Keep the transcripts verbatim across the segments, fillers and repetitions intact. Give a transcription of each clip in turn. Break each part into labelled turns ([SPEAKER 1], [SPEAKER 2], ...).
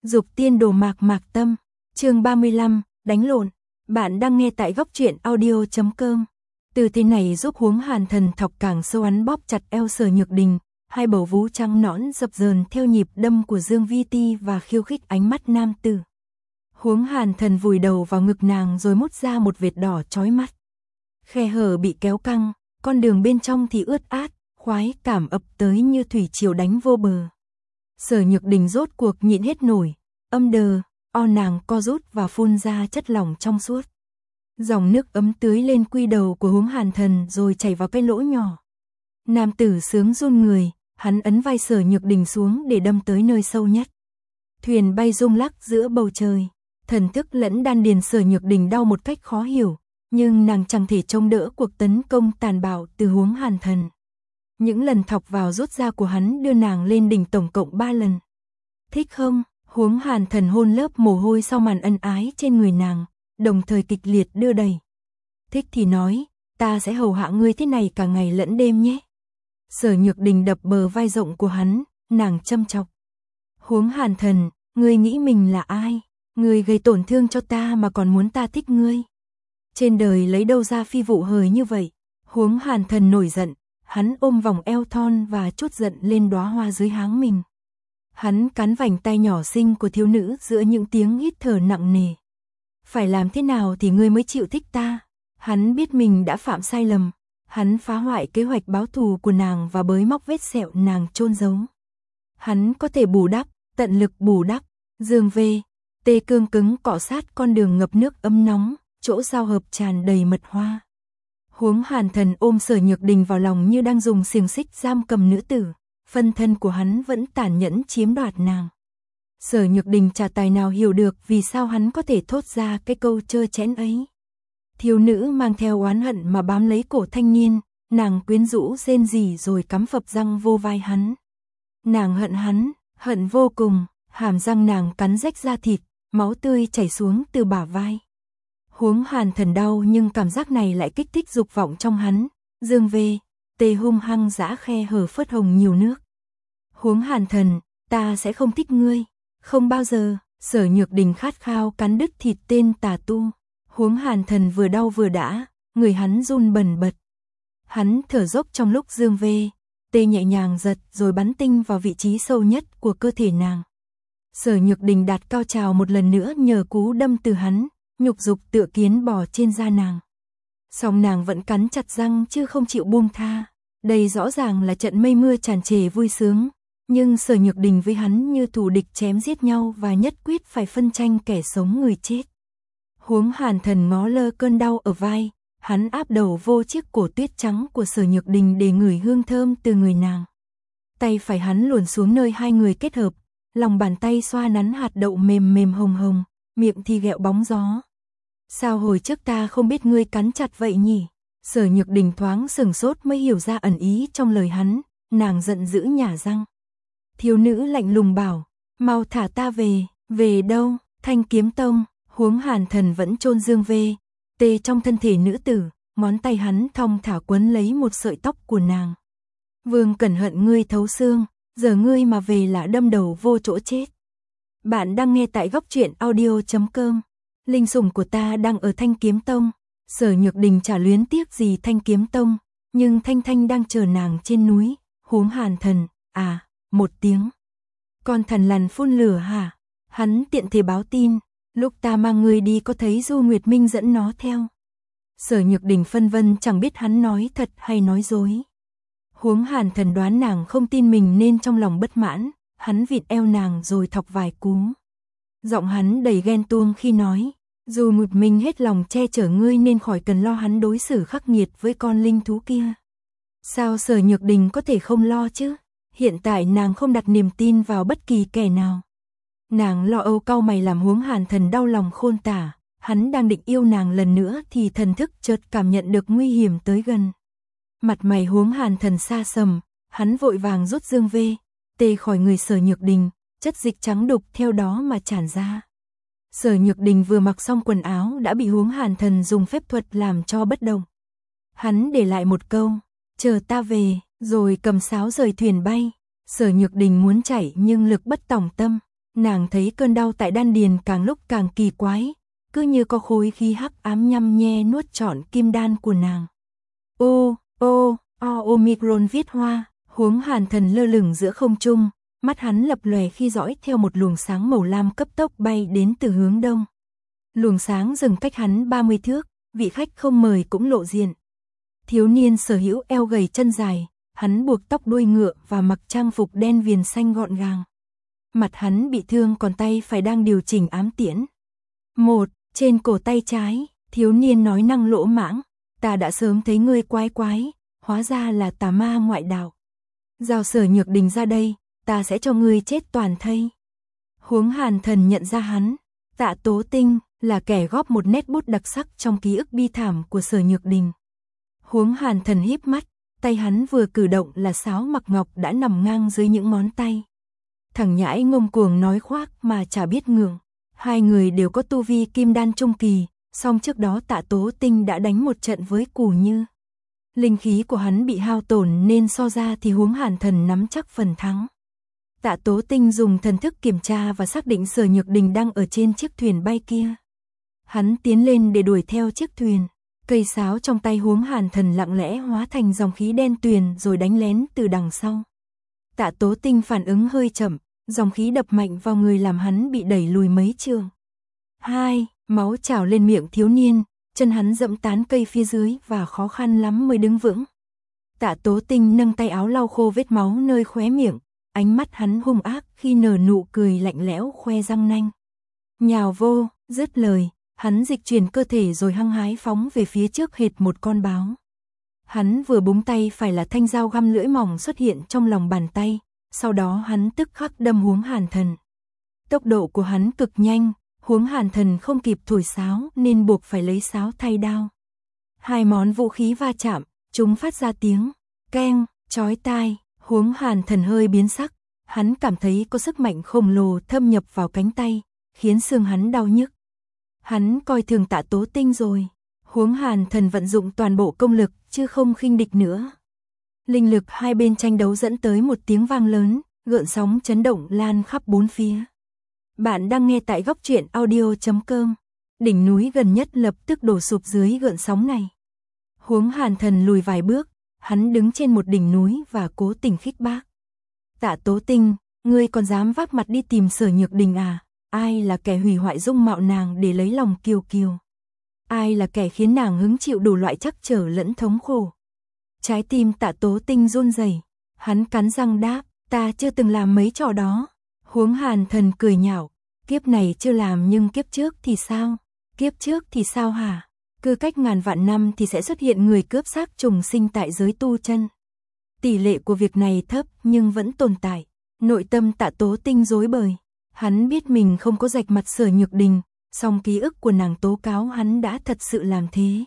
[SPEAKER 1] Dục tiên đồ mạc mạc tâm, chương ba mươi lăm, đánh lộn. Bạn đang nghe tại góc truyện audio chấm com. Từ thế này giúp Huống Hàn Thần thọc càng sâu ắn bóp chặt eo Sở Nhược Đình, hai bầu vú trắng nõn dập dờn theo nhịp đâm của Dương Vi Ti và khiêu khích ánh mắt nam tử. Huống Hàn Thần vùi đầu vào ngực nàng rồi mút ra một vệt đỏ chói mắt. Khe hở bị kéo căng, con đường bên trong thì ướt át, khoái cảm ập tới như thủy triều đánh vô bờ. Sở Nhược Đình rốt cuộc nhịn hết nổi, âm đờ, o nàng co rút và phun ra chất lỏng trong suốt. Dòng nước ấm tưới lên quy đầu của Huống Hàn Thần rồi chảy vào cái lỗ nhỏ. Nam tử sướng run người, hắn ấn vai Sở Nhược Đình xuống để đâm tới nơi sâu nhất. Thuyền bay rung lắc giữa bầu trời, thần thức lẫn đan điền Sở Nhược Đình đau một cách khó hiểu, nhưng nàng chẳng thể chống đỡ cuộc tấn công tàn bạo từ Huống Hàn Thần. Những lần thọc vào rút ra của hắn đưa nàng lên đỉnh tổng cộng ba lần. Thích không? Huống Hàn Thần hôn lớp mồ hôi sau màn ân ái trên người nàng, đồng thời kịch liệt đưa đẩy. Thích thì nói, ta sẽ hầu hạ ngươi thế này cả ngày lẫn đêm nhé. Sở Nhược Đình đập bờ vai rộng của hắn, nàng châm chọc. Huống Hàn Thần, ngươi nghĩ mình là ai? Ngươi gây tổn thương cho ta mà còn muốn ta thích ngươi. Trên đời lấy đâu ra phi vụ hời như vậy? Huống Hàn Thần nổi giận, hắn ôm vòng eo thon và trút giận lên đóa hoa dưới háng mình. Hắn cắn vành tay nhỏ xinh của thiếu nữ giữa những tiếng hít thở nặng nề. Phải làm thế nào thì ngươi mới chịu thích ta? Hắn biết mình đã phạm sai lầm. Hắn phá hoại kế hoạch báo thù của nàng và bới móc vết sẹo nàng chôn giấu. Hắn có thể bù đắp, tận lực bù đắp. Dương về, tê cương cứng cọ sát con đường ngập nước ấm nóng, chỗ giao hợp tràn đầy mật hoa. Huống Hàn Thần ôm Sở Nhược Đình vào lòng như đang dùng xiềng xích giam cầm nữ tử, phân thân của hắn vẫn tàn nhẫn chiếm đoạt nàng. Sở Nhược Đình chả tài nào hiểu được vì sao hắn có thể thốt ra cái câu trơ trẽn ấy. Thiếu nữ mang theo oán hận mà bám lấy cổ thanh niên, nàng quyến rũ rên rỉ rồi cắm phập răng vô vai hắn. Nàng hận hắn, hận vô cùng, hàm răng nàng cắn rách da thịt, máu tươi chảy xuống từ bả vai. Huống Hàn Thần đau nhưng cảm giác này lại kích thích dục vọng trong hắn. Dương về, tê hung hăng giã khe hở phớt hồng nhiều nước. Huống Hàn Thần, ta sẽ không thích ngươi. Không bao giờ. Sở Nhược Đình khát khao cắn đứt thịt tên tà tu. Huống Hàn Thần vừa đau vừa đã, người hắn run bần bật. Hắn thở dốc trong lúc dương về, tê nhẹ nhàng giật rồi bắn tinh vào vị trí sâu nhất của cơ thể nàng. Sở Nhược Đình đạt cao trào một lần nữa nhờ cú đâm từ hắn, nhục dục tựa kiến bò trên da nàng. Song nàng vẫn cắn chặt răng chứ không chịu buông tha. Đây rõ ràng là trận mây mưa tràn trề vui sướng, nhưng Sở Nhược Đình với hắn như thù địch chém giết nhau và nhất quyết phải phân tranh kẻ sống người chết. Huống Hàn Thần ngó lơ cơn đau ở vai, hắn áp đầu vô chiếc cổ tuyết trắng của Sở Nhược Đình để ngửi hương thơm từ người nàng. Tay phải hắn luồn xuống nơi hai người kết hợp, lòng bàn tay xoa nắn hạt đậu mềm mềm hồng hồng, miệng thì ghẹo bóng gió. Sao hồi trước ta không biết ngươi cắn chặt vậy nhỉ? Sở Nhược Đình thoáng sừng sốt mới hiểu ra ẩn ý trong lời hắn, nàng giận dữ nhả răng. Thiếu nữ lạnh lùng bảo, mau thả ta về. Về đâu? Thanh Kiếm Tông. Huống Hàn Thần vẫn chôn dương về, tê trong thân thể nữ tử, ngón tay hắn thong thả quấn lấy một sợi tóc của nàng. Vương cẩn hận ngươi thấu xương, giờ ngươi mà về là đâm đầu vô chỗ chết. Bạn đang nghe tại góc truyện audio chấm com. Linh sủng của ta đang ở Thanh Kiếm Tông. Sở Nhược Đình chả luyến tiếc gì Thanh Kiếm Tông, nhưng Thanh Thanh đang chờ nàng trên núi. Huống Hàn Thần, à, một tiếng. Con thần lằn phun lửa hả? Hắn tiện thể báo tin. Lúc ta mang ngươi đi có thấy Du Nguyệt Minh dẫn nó theo. Sở Nhược Đình phân vân chẳng biết hắn nói thật hay nói dối. Huống Hàn Thần đoán nàng không tin mình nên trong lòng bất mãn, hắn vịt eo nàng rồi thọc vài cú. Giọng hắn đầy ghen tuông khi nói, Du Nguyệt Minh hết lòng che chở ngươi nên khỏi cần lo hắn đối xử khắc nghiệt với con linh thú kia. Sao Sở Nhược Đình có thể không lo chứ? Hiện tại nàng không đặt niềm tin vào bất kỳ kẻ nào. Nàng lo âu cau mày làm Huống Hàn Thần đau lòng khôn tả, hắn đang định yêu nàng lần nữa thì thần thức chợt cảm nhận được nguy hiểm tới gần. Mặt mày Huống Hàn Thần xa sầm, hắn vội vàng rút dương về, tê khỏi người Sở Nhược Đình, chất dịch trắng đục theo đó mà tràn ra. Sở Nhược Đình vừa mặc xong quần áo đã bị Huống Hàn Thần dùng phép thuật làm cho bất động. Hắn để lại một câu, chờ ta về, rồi cầm sáo rời thuyền bay. Sở Nhược Đình muốn chạy nhưng lực bất tòng tâm. Nàng thấy cơn đau tại đan điền càng lúc càng kỳ quái, cứ như có khối khí hắc ám nhăm nhe nuốt trọn kim đan của nàng. Ô, ô, o Omicron viết hoa, Huống Hàn Thần lơ lửng giữa không trung, mắt hắn lập lòe khi dõi theo một luồng sáng màu lam cấp tốc bay đến từ hướng đông. Luồng sáng dừng cách hắn ba mươi thước, vị khách không mời cũng lộ diện. Thiếu niên sở hữu eo gầy chân dài, hắn buộc tóc đuôi ngựa và mặc trang phục đen viền xanh gọn gàng. Mặt hắn bị thương còn tay phải đang điều chỉnh ám tiễn. Một, trên cổ tay trái, thiếu niên nói năng lỗ mãng, ta đã sớm thấy ngươi quái quái, hóa ra là tà ma ngoại đạo. Giao Sở Nhược Đình ra đây, ta sẽ cho ngươi chết toàn thây. Huống Hàn Thần nhận ra hắn, Tạ Tố Tinh, là kẻ góp một nét bút đặc sắc trong ký ức bi thảm của Sở Nhược Đình. Huống Hàn Thần híp mắt, tay hắn vừa cử động là sáo mặc ngọc đã nằm ngang dưới những ngón tay. Thằng nhãi ngông cuồng nói khoác mà chả biết ngượng. Hai người đều có tu vi kim đan trung kỳ, song trước đó Tạ Tố Tinh đã đánh một trận với Cù Như. Linh khí của hắn bị hao tổn nên so ra thì Huống Hàn Thần nắm chắc phần thắng. Tạ Tố Tinh dùng thần thức kiểm tra và xác định Sở Nhược Đình đang ở trên chiếc thuyền bay kia. Hắn tiến lên để đuổi theo chiếc thuyền. Cây sáo trong tay Huống Hàn Thần lặng lẽ hóa thành dòng khí đen tuyền rồi đánh lén từ đằng sau. Tạ Tố Tinh phản ứng hơi chậm, dòng khí đập mạnh vào người làm hắn bị đẩy lùi mấy trường. Hai, máu trào lên miệng thiếu niên, chân hắn dẫm tán cây phía dưới và khó khăn lắm mới đứng vững. Tạ Tố Tinh nâng tay áo lau khô vết máu nơi khóe miệng, ánh mắt hắn hung ác khi nở nụ cười lạnh lẽo khoe răng nanh. Nhào vô, dứt lời, hắn dịch chuyển cơ thể rồi hăng hái phóng về phía trước hệt một con báo. Hắn vừa búng tay phải là thanh dao găm lưỡi mỏng xuất hiện trong lòng bàn tay, sau đó hắn tức khắc đâm Huống Hàn Thần. Tốc độ của hắn cực nhanh, Huống Hàn Thần không kịp thổi sáo nên buộc phải lấy sáo thay đao. Hai món vũ khí va chạm, chúng phát ra tiếng keng, chói tai, Huống Hàn Thần hơi biến sắc, hắn cảm thấy có sức mạnh khổng lồ thâm nhập vào cánh tay, khiến xương hắn đau nhức. Hắn coi thường Tạ Tố Tinh rồi. Huống Hàn Thần vận dụng toàn bộ công lực chứ không khinh địch nữa. Linh lực hai bên tranh đấu dẫn tới một tiếng vang lớn, gợn sóng chấn động lan khắp bốn phía. Bạn đang nghe tại góc truyện audio chấm com. Đỉnh núi gần nhất lập tức đổ sụp dưới gợn sóng này. Huống Hàn Thần lùi vài bước, hắn đứng trên một đỉnh núi và cố tình khích bác. Tạ Tố Tinh, ngươi còn dám vác mặt đi tìm Sở Nhược Đình à? Ai là kẻ hủy hoại dung mạo nàng để lấy lòng Kiều Kiều? Ai là kẻ khiến nàng hứng chịu đủ loại trắc trở lẫn thống khổ? Trái tim Tạ Tố Tinh run rẩy, hắn cắn răng đáp, ta chưa từng làm mấy trò đó. Huống Hàn Thần cười nhạo, kiếp này chưa làm nhưng kiếp trước thì sao? Kiếp trước thì sao hả? Cứ cách ngàn vạn năm thì sẽ xuất hiện người cướp xác trùng sinh tại giới tu chân. Tỷ lệ của việc này thấp nhưng vẫn tồn tại. Nội tâm Tạ Tố Tinh rối bời. Hắn biết mình không có rạch mặt Sở Nhược Đình, song ký ức của nàng tố cáo hắn đã thật sự làm thế.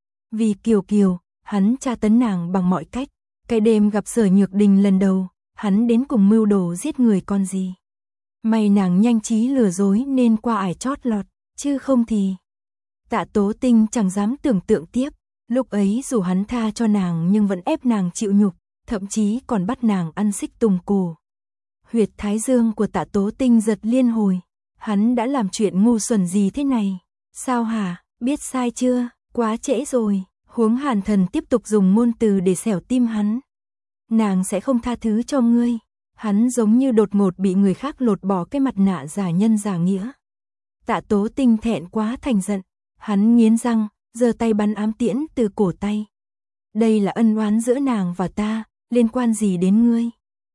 [SPEAKER 1] Vì Kiều Kiều, hắn tra tấn nàng bằng mọi cách. Cái đêm gặp Sở Nhược Đình lần đầu, hắn đến cùng mưu đồ giết người con gì. May nàng nhanh trí lừa dối nên qua ải chót lọt, chứ không thì... Tạ Tố Tinh chẳng dám tưởng tượng tiếp, lúc ấy dù hắn tha cho nàng nhưng vẫn ép nàng chịu nhục, thậm chí còn bắt nàng ăn xích tùng cổ. Huyệt thái dương của Tạ Tố Tinh giật liên hồi, hắn đã làm chuyện ngu xuẩn gì thế này? Sao hả, biết sai chưa, quá trễ rồi. Huống Hàn Thần tiếp tục dùng ngôn từ để xẻo tim hắn. Nàng sẽ không tha thứ cho ngươi. Hắn giống như đột ngột bị người khác lột bỏ cái mặt nạ giả nhân giả nghĩa. Tạ Tố Tinh thẹn quá thành giận, hắn nghiến răng, giơ tay bắn ám tiễn từ cổ tay. Đây là ân oán giữa nàng và ta, liên quan gì đến ngươi?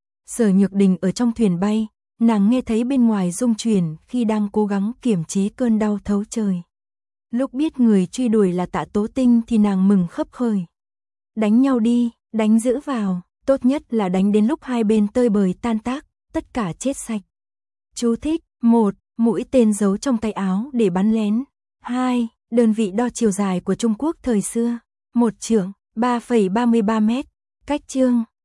[SPEAKER 1] Sở Nhược Đình ở trong thuyền bay, nàng nghe thấy bên ngoài rung chuyển khi đang cố gắng kiềm chế cơn đau thấu trời. Lúc biết người truy đuổi là Tạ Tố Tinh thì nàng mừng khấp khởi. Đánh nhau đi, đánh giữ vào, tốt nhất là đánh đến lúc hai bên tơi bời tan tác, tất cả chết sạch. Chú thích: một. Mũi tên giấu trong tay áo để bắn lén. hai. Đơn vị đo chiều dài của Trung Quốc thời xưa. Một trượng, ba phẩy ba mươi ba mét. Cách chương